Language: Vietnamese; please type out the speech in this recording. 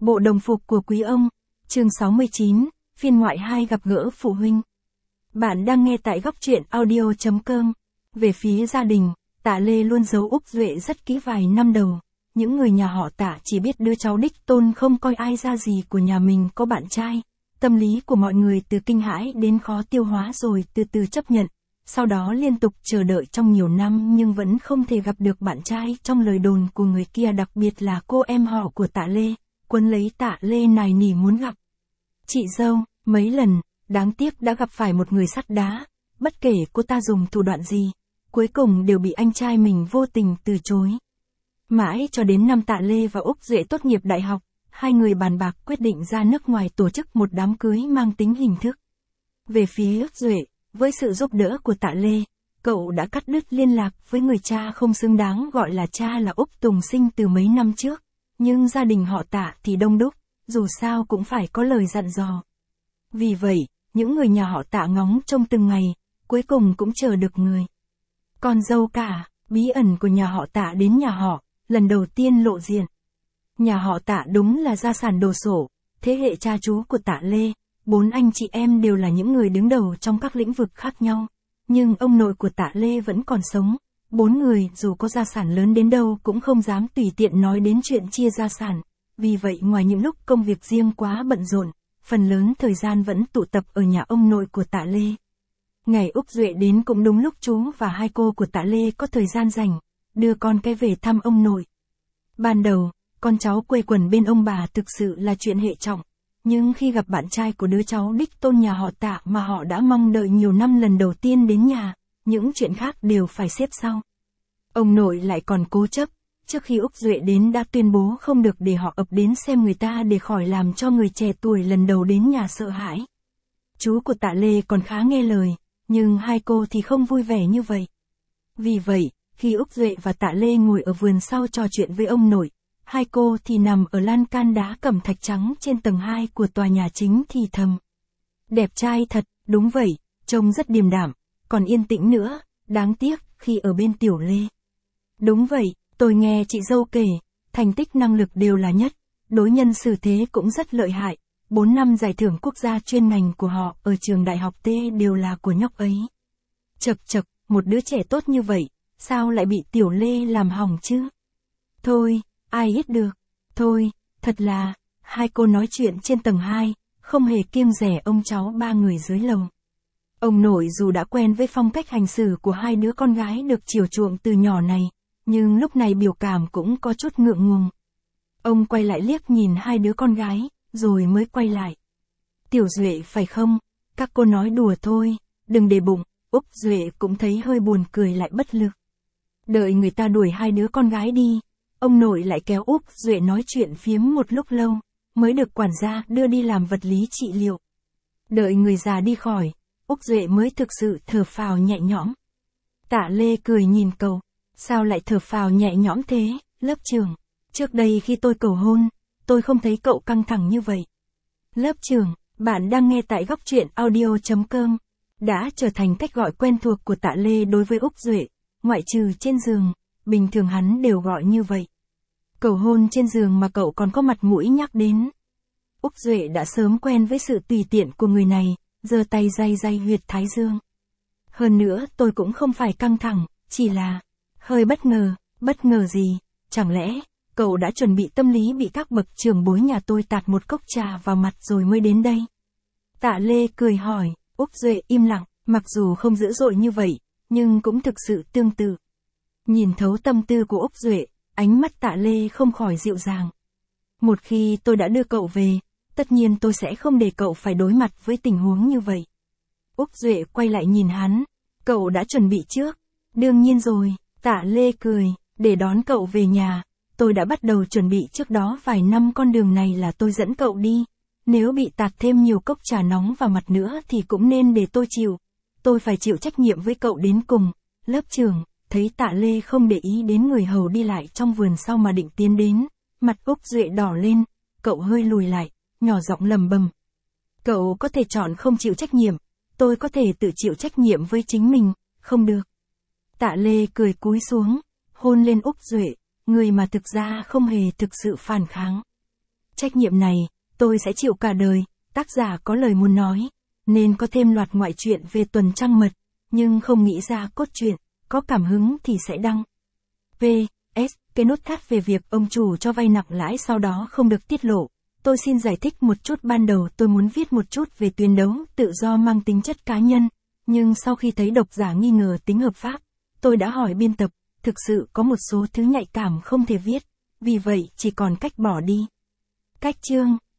Bộ đồng phục của quý ông, chương 69, phiên ngoại 2 gặp gỡ phụ huynh. Bạn đang nghe tại góc truyện audio.com. Về phía gia đình, Tạ Lê luôn giấu Úc Duệ rất kỹ vài năm đầu. Những người nhà họ Tạ chỉ biết đứa cháu đích tôn không coi ai ra gì của nhà mình có bạn trai. Tâm lý của mọi người từ kinh hãi đến khó tiêu hóa rồi từ từ chấp nhận. Sau đó liên tục chờ đợi trong nhiều năm nhưng vẫn không thể gặp được bạn trai trong lời đồn của người kia, đặc biệt là cô em họ của Tạ Lê. Quấn lấy Tạ Lê nài nỉ muốn gặp chị dâu mấy lần, đáng tiếc đã gặp phải một người sắt đá. Bất kể cô ta dùng thủ đoạn gì, cuối cùng đều bị anh trai mình vô tình từ chối. Mãi cho đến năm Tạ Lê và Úc Duệ tốt nghiệp đại học, hai người bàn bạc quyết định ra nước ngoài tổ chức một đám cưới mang tính hình thức. Về phía Úc Duệ, với sự giúp đỡ của Tạ Lê, cậu đã cắt đứt liên lạc với người cha không xứng đáng gọi là cha là Úc Tùng Sinh từ mấy năm trước. Nhưng gia đình họ Tạ thì đông đúc, dù sao cũng phải có lời dặn dò. Vì vậy, những người nhà họ Tạ ngóng trông từng ngày, cuối cùng cũng chờ được người con dâu cả, bí ẩn của nhà họ Tạ đến nhà họ, lần đầu tiên lộ diện. Nhà họ Tạ đúng là gia sản đồ sộ, thế hệ cha chú của Tạ Lê, 4 anh chị em đều là những người đứng đầu trong các lĩnh vực khác nhau. Nhưng ông nội của Tạ Lê vẫn còn sống. 4 người dù có gia sản lớn đến đâu cũng không dám tùy tiện nói đến chuyện chia gia sản. Vì vậy ngoài những lúc công việc riêng quá bận rộn, phần lớn thời gian vẫn tụ tập ở nhà ông nội của Tạ Lê. Ngày Úc Duệ đến cũng đúng lúc chú và hai cô của Tạ Lê có thời gian rảnh, đưa con cái về thăm ông nội. Ban đầu, con cháu quây quần bên ông bà thực sự là chuyện hệ trọng. Nhưng khi gặp bạn trai của đứa cháu đích tôn nhà họ Tạ mà họ đã mong đợi nhiều năm lần đầu tiên đến nhà, những chuyện khác đều phải xếp sau. Ông nội lại còn cố chấp, trước khi Úc Duệ đến đã tuyên bố không được để họ ập đến xem người ta để khỏi làm cho người trẻ tuổi lần đầu đến nhà sợ hãi. Chú của Tạ Lê còn khá nghe lời, nhưng hai cô thì không vui vẻ như vậy. Vì vậy, khi Úc Duệ và Tạ Lê ngồi ở vườn sau trò chuyện với ông nội, hai cô thì nằm ở lan can đá cẩm thạch trắng trên tầng 2 của tòa nhà chính thì thầm. Đẹp trai thật, đúng vậy, trông rất điềm đạm, còn yên tĩnh nữa, đáng tiếc khi ở bên Tiểu Lê. Đúng vậy, tôi nghe chị dâu kể, thành tích năng lực đều là nhất, đối nhân xử thế cũng rất lợi hại, 4 năm giải thưởng quốc gia chuyên ngành của họ ở trường đại học T đều là của nhóc ấy. Chậc chậc, một đứa trẻ tốt như vậy, sao lại bị Tiểu Lê làm hỏng chứ? Thôi, ai biết được, thôi, thật là, hai cô nói chuyện trên tầng 2, không hề kiêng dè ông cháu ba người dưới lầu. Ông nội dù đã quen với phong cách hành xử của hai đứa con gái được chiều chuộng từ nhỏ này, nhưng lúc này biểu cảm cũng có chút ngượng ngùng. Ông quay lại liếc nhìn hai đứa con gái, rồi mới quay lại. Tiểu Duệ phải không? Các cô nói đùa thôi, đừng để bụng. Úc Duệ cũng thấy hơi buồn cười lại bất lực. Đợi người ta đuổi hai đứa con gái đi, ông nội lại kéo Úc Duệ nói chuyện phiếm một lúc lâu, mới được quản gia đưa đi làm vật lý trị liệu. Đợi người già đi khỏi, Úc Duệ mới thực sự thở phào nhẹ nhõm. Tạ Lê cười nhìn cậu, sao lại thở phào nhẹ nhõm thế, lớp trưởng? Trước đây khi tôi cầu hôn, tôi không thấy cậu căng thẳng như vậy. Lớp trưởng, bạn đang nghe tại góc truyện audio.com, đã trở thành cách gọi quen thuộc của Tạ Lê đối với Úc Duệ, ngoại trừ trên giường, bình thường hắn đều gọi như vậy. Cầu hôn trên giường mà cậu còn có mặt mũi nhắc đến. Úc Duệ đã sớm quen với sự tùy tiện của người này, giơ tay day day huyệt thái dương. Hơn nữa tôi cũng không phải căng thẳng, chỉ là hơi bất ngờ gì, chẳng lẽ cậu đã chuẩn bị tâm lý bị các bậc trưởng bối nhà tôi tạt một cốc trà vào mặt rồi mới đến đây? Tạ Lê cười hỏi, Úc Duệ im lặng, mặc dù không dữ dội như vậy, nhưng cũng thực sự tương tự. Nhìn thấu tâm tư của Úc Duệ, ánh mắt Tạ Lê không khỏi dịu dàng. Một khi tôi đã đưa cậu về, tất nhiên tôi sẽ không để cậu phải đối mặt với tình huống như vậy. Úc Duệ quay lại nhìn hắn, cậu đã chuẩn bị trước. Đương nhiên rồi, Tạ Lê cười, để đón cậu về nhà, tôi đã bắt đầu chuẩn bị trước đó vài năm, con đường này là tôi dẫn cậu đi. Nếu bị tạt thêm nhiều cốc trà nóng vào mặt nữa thì cũng nên để tôi chịu. Tôi phải chịu trách nhiệm với cậu đến cùng. Lớp trưởng, thấy Tạ Lê không để ý đến người hầu đi lại trong vườn sau mà định tiến đến, mặt Úc Duệ đỏ lên, cậu hơi lùi lại, nhỏ giọng lầm bầm. Cậu có thể chọn không chịu trách nhiệm, tôi có thể tự chịu trách nhiệm với chính mình, không được. Tạ Lê cười cúi xuống, hôn lên Úc Duệ, người mà thực ra không hề thực sự phản kháng. Trách nhiệm này, tôi sẽ chịu cả đời, tác giả có lời muốn nói, nên có thêm loạt ngoại truyện về tuần trăng mật, nhưng không nghĩ ra cốt truyện, có cảm hứng thì sẽ đăng. P.S. Cái nốt thắt về việc ông chủ cho vay nặng lãi sau đó không được tiết lộ. Tôi xin giải thích một chút. Ban đầu tôi muốn viết một chút về tuyên đấu tự do mang tính chất cá nhân, nhưng sau khi thấy độc giả nghi ngờ tính hợp pháp, tôi đã hỏi biên tập, thực sự có một số thứ nhạy cảm không thể viết, vì vậy chỉ còn cách bỏ đi. Cách chương